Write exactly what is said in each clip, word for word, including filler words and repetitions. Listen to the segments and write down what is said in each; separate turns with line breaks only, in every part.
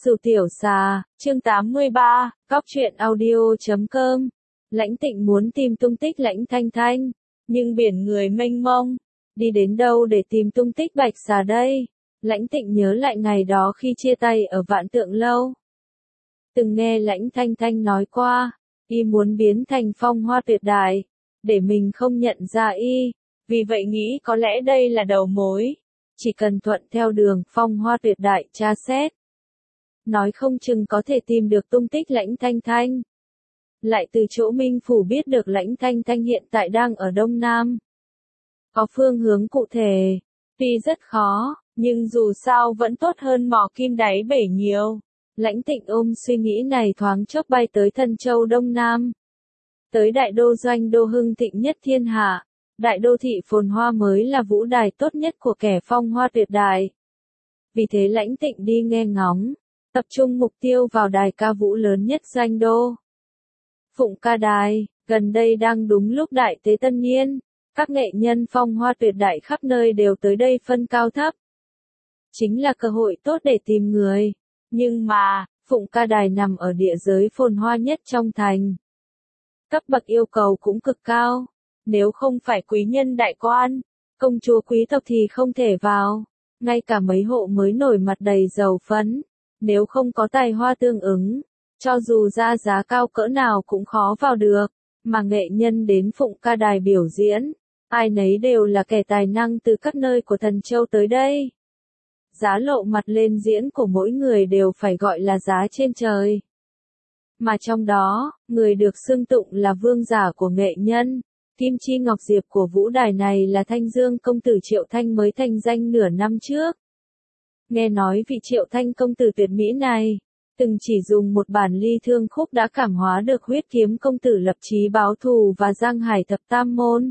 Sửu Tiểu Xà, chương tám mươi ba, Cóc truyện audio chấm com. Lãnh Tịnh muốn tìm tung tích Lãnh Thanh Thanh, nhưng biển người mênh mông, đi đến đâu để tìm tung tích Bạch Xà đây? Lãnh Tịnh nhớ lại ngày đó khi chia tay ở Vạn Tượng Lâu. Từng nghe Lãnh Thanh Thanh nói qua, y muốn biến thành phong hoa tuyệt đại, để mình không nhận ra y, vì vậy nghĩ có lẽ đây là đầu mối, chỉ cần thuận theo đường phong hoa tuyệt đại tra xét. Nói không chừng có thể tìm được tung tích Lãnh Thanh Thanh. Lại từ chỗ Minh Phủ biết được Lãnh Thanh Thanh hiện tại đang ở Đông Nam. Có phương hướng cụ thể, tuy rất khó, nhưng dù sao vẫn tốt hơn mỏ kim đáy bể nhiều. Lãnh Tịnh ôm suy nghĩ này thoáng chốc bay tới Thần Châu Đông Nam. Tới đại đô doanh đô hưng thịnh nhất thiên hạ, đại đô thị phồn hoa mới là vũ đài tốt nhất của kẻ phong hoa tuyệt đại. Vì thế Lãnh Tịnh đi nghe ngóng, tập trung mục tiêu vào đài ca vũ lớn nhất doanh đô. Phụng Ca Đài, gần đây đang đúng lúc đại tế tân niên, các nghệ nhân phong hoa tuyệt đại khắp nơi đều tới đây phân cao thấp. Chính là cơ hội tốt để tìm người, nhưng mà, Phụng Ca Đài nằm ở địa giới phồn hoa nhất trong thành. Cấp bậc yêu cầu cũng cực cao, nếu không phải quý nhân đại quan, công chúa quý tộc thì không thể vào, ngay cả mấy hộ mới nổi mặt đầy dầu phấn. Nếu không có tài hoa tương ứng, cho dù ra giá cao cỡ nào cũng khó vào được, mà nghệ nhân đến Phụng Ca Đài biểu diễn, ai nấy đều là kẻ tài năng từ các nơi của Thần Châu tới đây. Giá lộ mặt lên diễn của mỗi người đều phải gọi là giá trên trời. Mà trong đó, người được xưng tụng là vương giả của nghệ nhân, Kim Chi Ngọc Diệp của vũ đài này là Thanh Dương công tử Triệu Thanh mới thành danh nửa năm trước. Nghe nói vị Triệu Thanh công tử tuyệt mỹ này, từng chỉ dùng một bản ly thương khúc đã cảm hóa được Huyết Kiếm công tử lập chí báo thù và Giang Hải thập tam môn.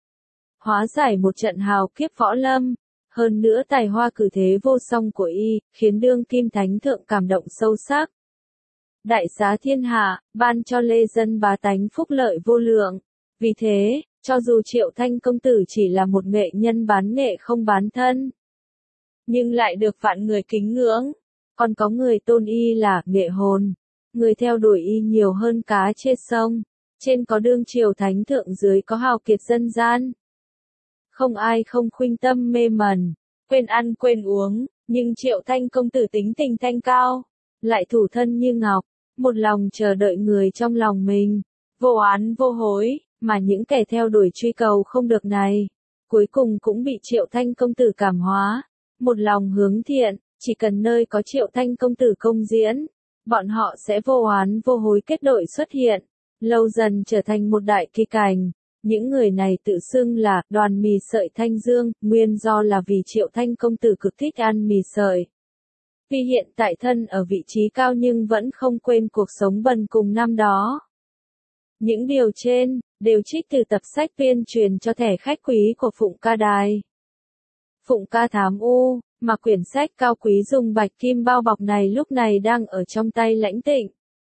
Hóa giải một trận hào kiếp võ lâm, hơn nữa tài hoa cử thế vô song của y, khiến đương kim thánh thượng cảm động sâu sắc. Đại xá thiên hạ, ban cho lê dân bá tánh phúc lợi vô lượng. Vì thế, cho dù Triệu Thanh công tử chỉ là một nghệ nhân bán nghệ không bán thân, nhưng lại được vạn người kính ngưỡng, còn có người tôn y là nghệ hồn, người theo đuổi y nhiều hơn cá trên sông, trên có đương triều thánh thượng dưới có hào kiệt dân gian. Không ai không khuynh tâm mê mẩn, quên ăn quên uống, nhưng Triệu Thanh công tử tính tình thanh cao, lại thủ thân như ngọc, một lòng chờ đợi người trong lòng mình, vô oán vô hối, mà những kẻ theo đuổi truy cầu không được này, cuối cùng cũng bị Triệu Thanh công tử cảm hóa. Một lòng hướng thiện, chỉ cần nơi có Triệu Thanh công tử công diễn, bọn họ sẽ vô oán vô hối kết đội xuất hiện, lâu dần trở thành một đại kỳ cảnh. Những người này tự xưng là đoàn mì sợi Thanh Dương, nguyên do là vì Triệu Thanh công tử cực thích ăn mì sợi. Vì hiện tại thân ở vị trí cao nhưng vẫn không quên cuộc sống bần cùng năm đó. Những điều trên, đều trích từ tập sách tuyên truyền cho thẻ khách quý của Phụng Ca Đài. Phụng Ca Thám U, mà quyển sách cao quý dùng bạch kim bao bọc này lúc này đang ở trong tay Lãnh Tịnh.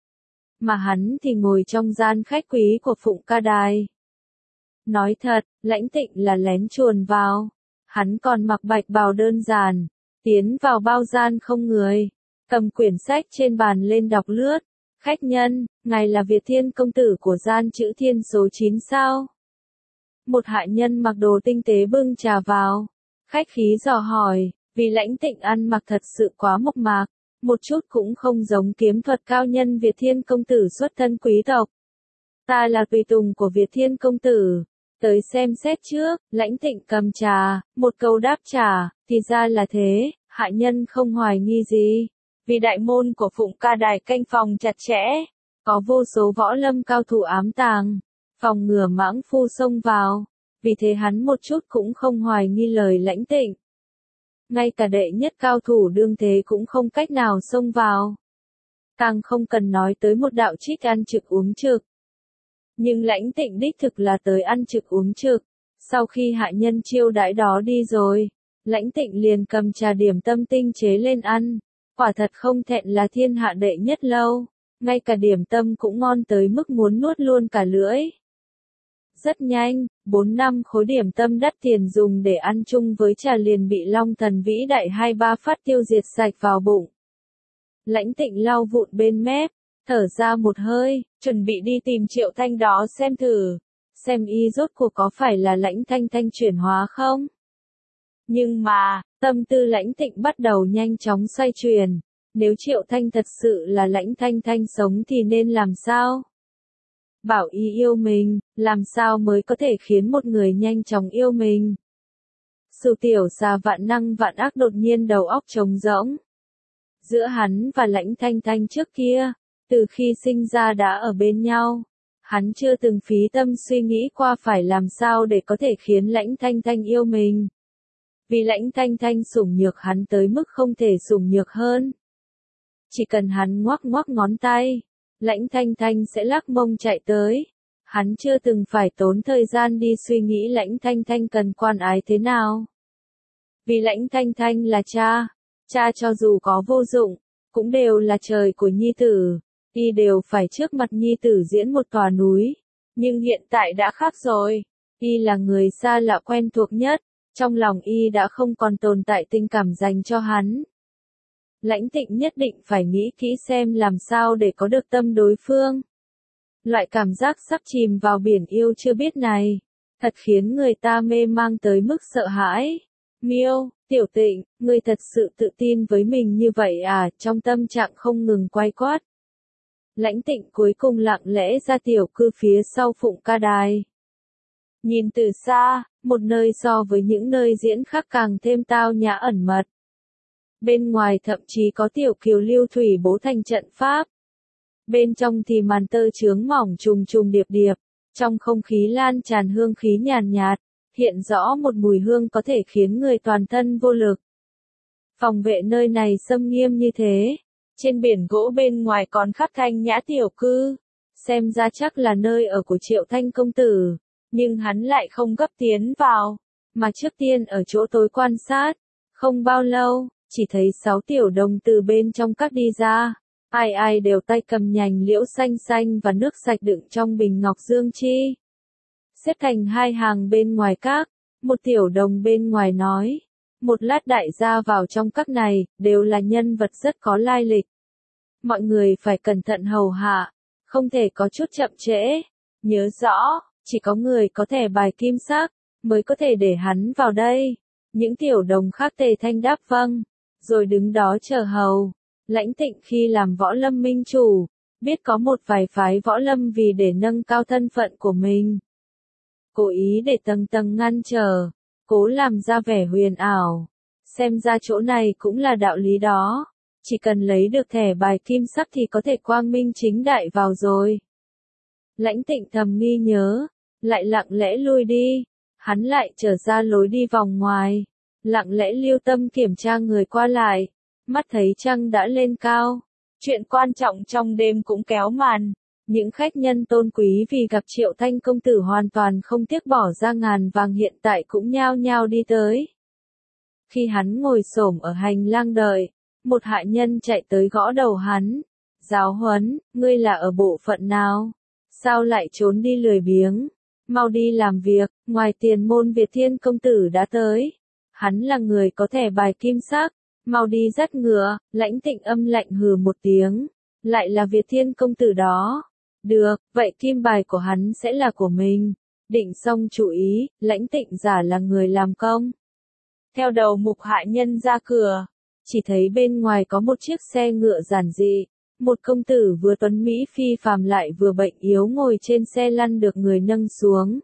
Mà hắn thì ngồi trong gian khách quý của Phụng Ca Đài. Nói thật, Lãnh Tịnh là lén chuồn vào. Hắn còn mặc bạch bào đơn giản, tiến vào bao gian không người, cầm quyển sách trên bàn lên đọc lướt. Khách nhân, ngài là Việt Thiên công tử của gian chữ Thiên số chín sao? Một hạ nhân mặc đồ tinh tế bưng trà vào. Khách khí dò hỏi, vì Lãnh Tịnh ăn mặc thật sự quá mộc mạc, một chút cũng không giống kiếm thuật cao nhân Việt Thiên công tử xuất thân quý tộc. Ta là tùy tùng của Việt Thiên công tử, tới xem xét trước. Lãnh Tịnh cầm trà, một câu đáp trả, thì ra là thế, hạ nhân không hoài nghi gì, vì đại môn của Phụng Ca Đài canh phòng chặt chẽ, có vô số võ lâm cao thủ ám tàng, phòng ngừa mãng phu xông vào. Vì thế hắn một chút cũng không hoài nghi lời Lãnh Tịnh. Ngay cả đệ nhất cao thủ đương thế cũng không cách nào xông vào. Càng không cần nói tới một đạo trích ăn trực uống trực. Nhưng Lãnh Tịnh đích thực là tới ăn trực uống trực. Sau khi hạ nhân chiêu đãi đó đi rồi, Lãnh Tịnh liền cầm trà điểm tâm tinh chế lên ăn. Quả thật không thẹn là thiên hạ đệ nhất lâu. Ngay cả điểm tâm cũng ngon tới mức muốn nuốt luôn cả lưỡi. Rất nhanh, bốn năm khối điểm tâm đắt tiền dùng để ăn chung với trà liền bị Long Thần vĩ đại hai ba phát tiêu diệt sạch vào bụng. Lãnh Tịnh lau vụn bên mép, thở ra một hơi, chuẩn bị đi tìm Triệu Thanh đó xem thử, xem y rốt cuộc có phải là Lãnh Thanh Thanh chuyển hóa không. Nhưng mà, tâm tư Lãnh Tịnh bắt đầu nhanh chóng xoay chuyển, nếu Triệu Thanh thật sự là Lãnh Thanh Thanh sống thì nên làm sao? Bảo y yêu mình, làm sao mới có thể khiến một người nhanh chóng yêu mình? Sù tiểu xà vạn năng vạn ác đột nhiên đầu óc trống rỗng. Giữa hắn và Lãnh Thanh Thanh trước kia, từ khi sinh ra đã ở bên nhau, hắn chưa từng phí tâm suy nghĩ qua phải làm sao để có thể khiến Lãnh Thanh Thanh yêu mình. Vì Lãnh Thanh Thanh sủng nhược hắn tới mức không thể sủng nhược hơn. Chỉ cần hắn ngoắc ngoắc ngón tay, Lãnh Thanh Thanh sẽ lắc mông chạy tới. Hắn chưa từng phải tốn thời gian đi suy nghĩ Lãnh Thanh Thanh cần quan ái thế nào. Vì Lãnh Thanh Thanh là cha, cha cho dù có vô dụng, cũng đều là trời của nhi tử, y đều phải trước mặt nhi tử diễn một tòa núi. Nhưng hiện tại đã khác rồi, y là người xa lạ quen thuộc nhất, trong lòng y đã không còn tồn tại tình cảm dành cho hắn. Lãnh Tịnh nhất định phải nghĩ kỹ xem làm sao để có được tâm đối phương. Loại cảm giác sắp chìm vào biển yêu chưa biết này, thật khiến người ta mê mang tới mức sợ hãi. Miêu, Tiểu Tịnh, ngươi thật sự tự tin với mình như vậy à? Trong tâm trạng không ngừng quay quát. Lãnh Tịnh cuối cùng lặng lẽ ra tiểu cư phía sau Phụng Ca Đài. Nhìn từ xa, một nơi so với những nơi diễn khác càng thêm tao nhã ẩn mật. Bên ngoài thậm chí có tiểu kiều lưu thủy bố thành trận pháp. Bên trong thì màn tơ chướng mỏng trùng trùng điệp điệp, trong không khí lan tràn hương khí nhàn nhạt, hiện rõ một mùi hương có thể khiến người toàn thân vô lực. Phòng vệ nơi này xâm nghiêm như thế, trên biển gỗ bên ngoài còn khắc thanh nhã tiểu cư, xem ra chắc là nơi ở của Triệu Thanh công tử, nhưng hắn lại không gấp tiến vào, mà trước tiên ở chỗ tối quan sát. Không bao lâu, chỉ thấy sáu tiểu đồng từ bên trong các đi ra, ai ai đều tay cầm nhành liễu xanh xanh và nước sạch đựng trong bình ngọc dương chi. Xếp thành hai hàng bên ngoài các, một tiểu đồng bên ngoài nói, một lát đại gia vào trong các này, đều là nhân vật rất có lai lịch. Mọi người phải cẩn thận hầu hạ, không thể có chút chậm trễ. Nhớ rõ, chỉ có người có thẻ bài kim sắc, mới có thể để hắn vào đây. Những tiểu đồng khác tề thanh đáp vâng, rồi đứng đó chờ hầu. Lãnh Tịnh khi làm võ lâm minh chủ, biết có một vài phái võ lâm vì để nâng cao thân phận của mình, cố ý để tầng tầng ngăn trở, cố làm ra vẻ huyền ảo. Xem ra chỗ này cũng là đạo lý đó, chỉ cần lấy được thẻ bài kim sắc thì có thể quang minh chính đại vào rồi. Lãnh Tịnh thầm nghi nhớ, lại lặng lẽ lui đi, hắn lại trở ra lối đi vòng ngoài, lặng lẽ lưu tâm kiểm tra người qua lại, mắt thấy trăng đã lên cao, chuyện quan trọng trong đêm cũng kéo màn. Những khách nhân tôn quý vì gặp Triệu Thanh công tử hoàn toàn không tiếc bỏ ra ngàn vàng hiện tại cũng nhao nhao đi tới. Khi hắn ngồi xổm ở hành lang đợi, một hạ nhân chạy tới gõ đầu hắn. Giáo huấn, ngươi là ở bộ phận nào? Sao lại trốn đi lười biếng? Mau đi làm việc, ngoài tiền môn Việt Thiên công tử đã tới. Hắn là người có thẻ bài kim sắc, mau đi dắt ngựa. Lãnh Tịnh âm lạnh hừ một tiếng, lại là Việt Thiên công tử đó. Được, vậy kim bài của hắn sẽ là của mình. Định xong chú ý, Lãnh Tịnh giả là người làm công. Theo đầu mục hạ nhân ra cửa, chỉ thấy bên ngoài có một chiếc xe ngựa giản dị, một công tử vừa tuấn mỹ phi phàm lại vừa bệnh yếu ngồi trên xe lăn được người nâng xuống.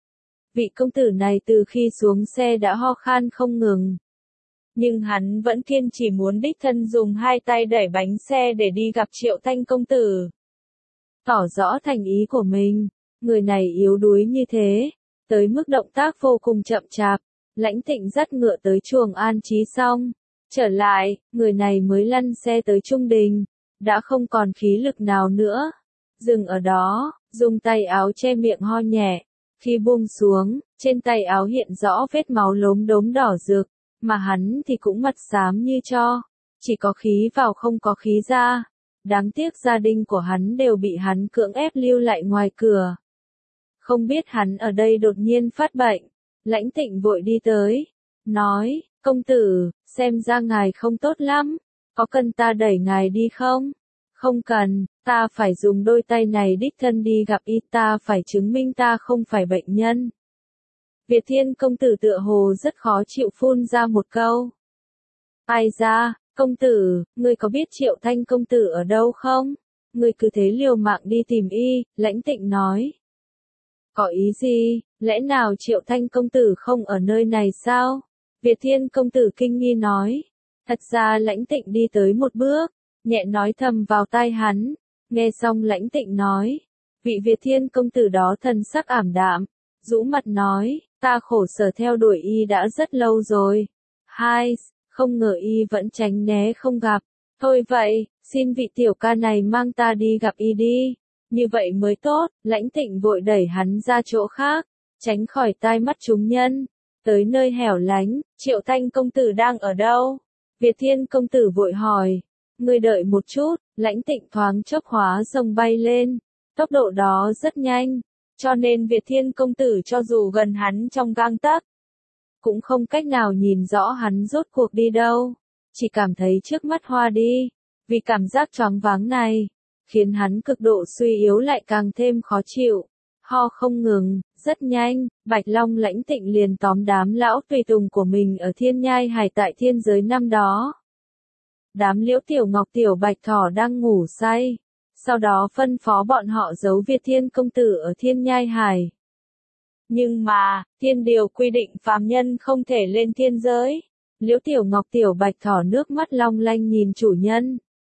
Vị công tử này từ khi xuống xe đã ho khan không ngừng. Nhưng hắn vẫn kiên trì muốn đích thân dùng hai tay đẩy bánh xe để đi gặp Triệu Thanh công tử. Tỏ rõ thành ý của mình, người này yếu đuối như thế, tới mức động tác vô cùng chậm chạp. Lãnh Tịnh dắt ngựa tới chuồng an trí xong, trở lại, người này mới lăn xe tới trung đình, đã không còn khí lực nào nữa. Dừng ở đó, dùng tay áo che miệng ho nhẹ, khi buông xuống, trên tay áo hiện rõ vết máu lốm đốm đỏ rực, mà hắn thì cũng mặt xám như tro, chỉ có khí vào không có khí ra. Đáng tiếc gia đình của hắn đều bị hắn cưỡng ép lưu lại ngoài cửa. Không biết hắn ở đây đột nhiên phát bệnh. Lãnh Tịnh vội đi tới, nói, công tử, xem ra ngài không tốt lắm, Có cần ta đẩy ngài đi không? Không cần, ta phải dùng đôi tay này đích thân đi gặp y, ta phải chứng minh ta không phải bệnh nhân. Việt Thiên công tử tựa hồ rất khó chịu phun ra một câu. Ai ra, công tử, ngươi có biết Triệu Thanh công tử ở đâu không? Ngươi cứ thế liều mạng đi tìm y, Lãnh Tịnh nói. Có ý gì, lẽ nào Triệu Thanh công tử không ở nơi này sao? Việt Thiên công tử kinh nghi nói. Thật ra Lãnh Tịnh đi tới một bước, nhẹ nói thầm vào tai hắn. Nghe xong Lãnh Tịnh nói. Vị Việt Thiên công tử đó thần sắc ảm đạm, rũ mặt nói, ta khổ sở theo đuổi y đã rất lâu rồi. Hai, không ngờ y vẫn tránh né không gặp. Thôi vậy, xin vị tiểu ca này mang ta đi gặp y đi. Như vậy mới tốt, Lãnh Tịnh vội đẩy hắn ra chỗ khác, tránh khỏi tai mắt chúng nhân. Tới nơi hẻo lánh, Triệu Thanh công tử đang ở đâu? Việt Thiên công tử vội hỏi. Ngươi đợi một chút, Lãnh Tịnh thoáng chốc hóa rồng bay lên. Tốc độ đó rất nhanh, cho nên Việt Thiên công tử cho dù gần hắn trong gang tấc, cũng không cách nào nhìn rõ hắn rốt cuộc đi đâu, chỉ cảm thấy trước mắt hoa đi, vì cảm giác choáng váng này, khiến hắn cực độ suy yếu lại càng thêm khó chịu, ho không ngừng, rất nhanh, Bạch Long Lãnh Tịnh liền tóm đám lão tùy tùng của mình ở Thiên Nhai Hải tại thiên giới năm đó. Đám Liễu Tiểu Ngọc Tiểu Bạch Thỏ đang ngủ say, sau đó phân phó bọn họ giấu Việt Thiên công tử ở Thiên Nhai Hải. Nhưng mà, thiên điều quy định phàm nhân không thể lên thiên giới. Liễu Tiểu Ngọc Tiểu Bạch Thỏ nước mắt long lanh nhìn chủ nhân.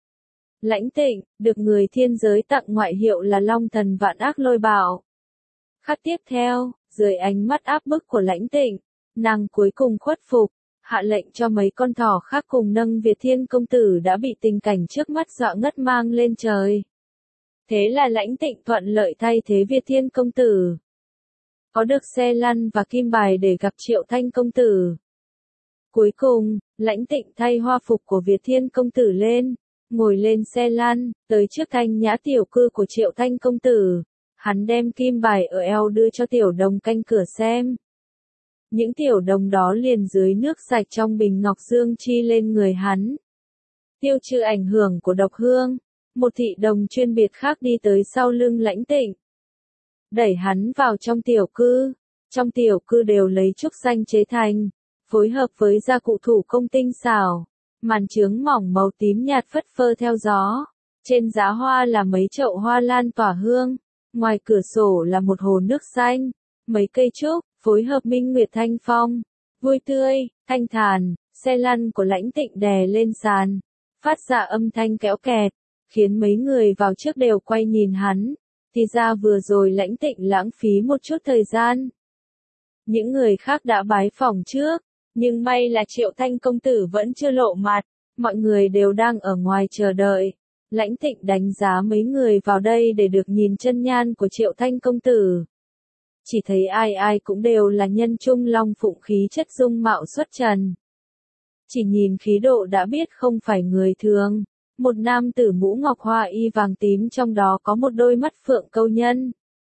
Lãnh Tịnh, được người thiên giới tặng ngoại hiệu là Long Thần Vạn Ác Lôi Bạo. Khắc tiếp theo, dưới ánh mắt áp bức của Lãnh Tịnh, nàng cuối cùng khuất phục, hạ lệnh cho mấy con thỏ khác cùng nâng Việt Thiên công tử đã bị tình cảnh trước mắt dọa ngất mang lên trời. Thế là Lãnh Tịnh thuận lợi thay thế Việt Thiên công tử. Có được xe lăn và kim bài để gặp Triệu Thanh công tử. Cuối cùng, Lãnh Tịnh thay hoa phục của Việt Thiên công tử lên, ngồi lên xe lăn, tới trước thanh nhã tiểu cư của Triệu Thanh công tử. Hắn đem kim bài ở eo đưa cho tiểu đồng canh cửa xem. Những tiểu đồng đó liền dưới nước sạch trong bình ngọc dương chi lên người hắn. Tiêu trừ ảnh hưởng của độc hương, một thị đồng chuyên biệt khác đi tới sau lưng Lãnh Tịnh, đẩy hắn vào trong tiểu cư. Trong tiểu cư đều lấy trúc xanh chế thành, phối hợp với gia cụ thủ công tinh xảo, màn chướng mỏng màu tím nhạt phất phơ theo gió. Trên giá hoa là mấy chậu hoa lan tỏa hương, ngoài cửa sổ là một hồ nước xanh, mấy cây trúc, phối hợp minh nguyệt thanh phong, vui tươi, thanh thản. Xe lăn của Lãnh Tịnh đè lên sàn, phát ra âm thanh kéo kẹt, khiến mấy người vào trước đều quay nhìn hắn. Thì ra vừa rồi Lãnh Tịnh lãng phí một chút thời gian. Những người khác đã bái phỏng trước, nhưng may là Triệu Thanh công tử vẫn chưa lộ mặt, mọi người đều đang ở ngoài chờ đợi. Lãnh Tịnh đánh giá mấy người vào đây để được nhìn chân nhan của Triệu Thanh công tử. Chỉ thấy ai ai cũng đều là nhân trung long phụng, khí chất dung mạo xuất trần. Chỉ nhìn khí độ đã biết không phải người thường. Một nam tử mũ ngọc hoa y vàng tím, trong đó có một đôi mắt phượng câu nhân,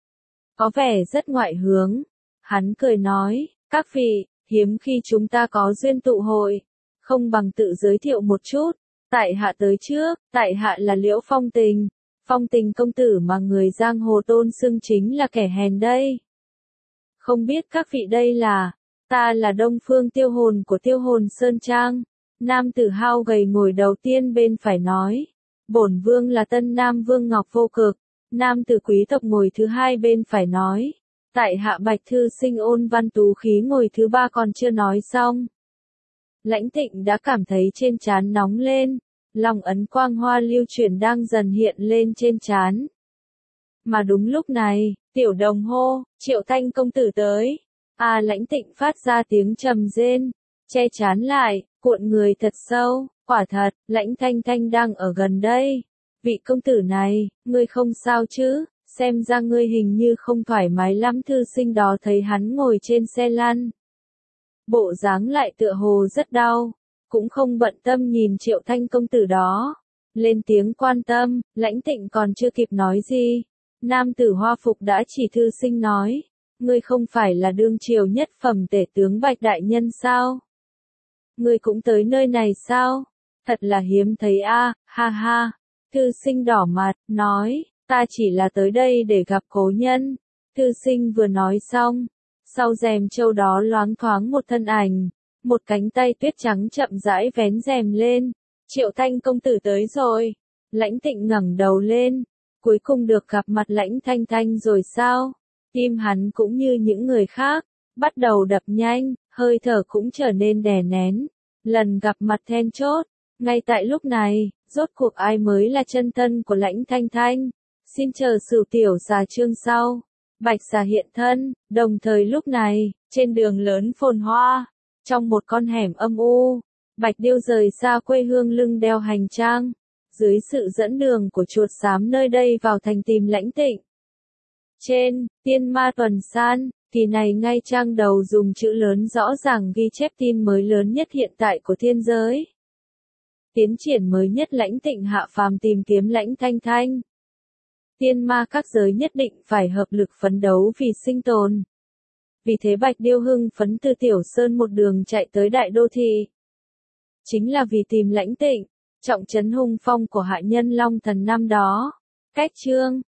có vẻ rất ngoại hướng. Hắn cười nói, các vị, hiếm khi chúng ta có duyên tụ hội, không bằng tự giới thiệu một chút. Tại hạ tới trước, tại hạ là Liễu Phong Tình, Phong Tình công tử mà người giang hồ tôn xưng chính là kẻ hèn đây. Không biết các vị đây là, ta là Đông Phương Tiêu Hồn của Tiêu Hồn Sơn Trang. Nam tử hao gầy ngồi đầu tiên bên phải nói, bổn vương là Tân Nam Vương Ngọc Vô Cực. Nam tử quý tộc ngồi thứ hai bên phải nói, tại hạ Bạch thư sinh Ôn Văn Tú Khí ngồi thứ ba còn chưa nói xong. Lãnh Tịnh đã cảm thấy trên trán nóng lên, lòng ấn quang hoa lưu chuyển đang dần hiện lên trên trán. Mà đúng lúc này, tiểu đồng hô, Triệu Thanh công tử tới. À, Lãnh Tịnh phát ra tiếng trầm rên, che trán lại, cuộn người thật sâu. Quả thật, Lãnh Thanh Thanh đang ở gần đây. Vị công tử này, ngươi không sao chứ? Xem ra ngươi hình như không thoải mái lắm. Thư sinh đó thấy hắn ngồi trên xe lăn, bộ dáng lại tựa hồ rất đau, cũng không bận tâm nhìn Triệu Thanh công tử đó, lên tiếng quan tâm. Lãnh Tịnh còn chưa kịp nói gì, nam tử hoa phục đã chỉ thư sinh nói, ngươi không phải là đương triều nhất phẩm tể tướng Bạch đại nhân sao? Ngươi cũng tới nơi này sao? Thật là hiếm thấy a, ha ha. Thư sinh đỏ mặt, nói, ta chỉ là tới đây để gặp cố nhân. Thư sinh vừa nói xong, sau rèm châu đó loáng thoáng một thân ảnh, một cánh tay tuyết trắng chậm rãi vén rèm lên. Triệu Thanh công tử tới rồi. Lãnh Tịnh ngẩng đầu lên, cuối cùng được gặp mặt Lãnh Thanh Thanh rồi sao? Tim hắn cũng như những người khác, bắt đầu đập nhanh, hơi thở cũng trở nên đè nén. Lần gặp mặt then chốt, ngay tại lúc này, rốt cuộc ai mới là chân thân của Lãnh Thanh Thanh? Xin chờ Sửu tiểu xà chương sau. Bạch xà hiện thân, đồng thời lúc này, trên đường lớn phồn hoa, trong một con hẻm âm u, Bạch Điêu rời xa quê hương lưng đeo hành trang, dưới sự dẫn đường của chuột xám nơi đây vào thành tìm Lãnh Tịnh. Trên, Tiên Ma Tuần San, kỳ này ngay trang đầu dùng chữ lớn rõ ràng ghi chép tin mới lớn nhất hiện tại của thiên giới. Tiến triển mới nhất Lãnh Tịnh hạ phàm tìm kiếm Lãnh Thanh Thanh. Tiên ma các giới nhất định phải hợp lực phấn đấu vì sinh tồn. Vì thế Bạch Điêu hưng phấn từ Tiểu Sơn một đường chạy tới Đại Đô Thị. Chính là vì tìm Lãnh Tịnh, trọng trấn hung phong của hạ nhân Long Thần năm đó. Cách chương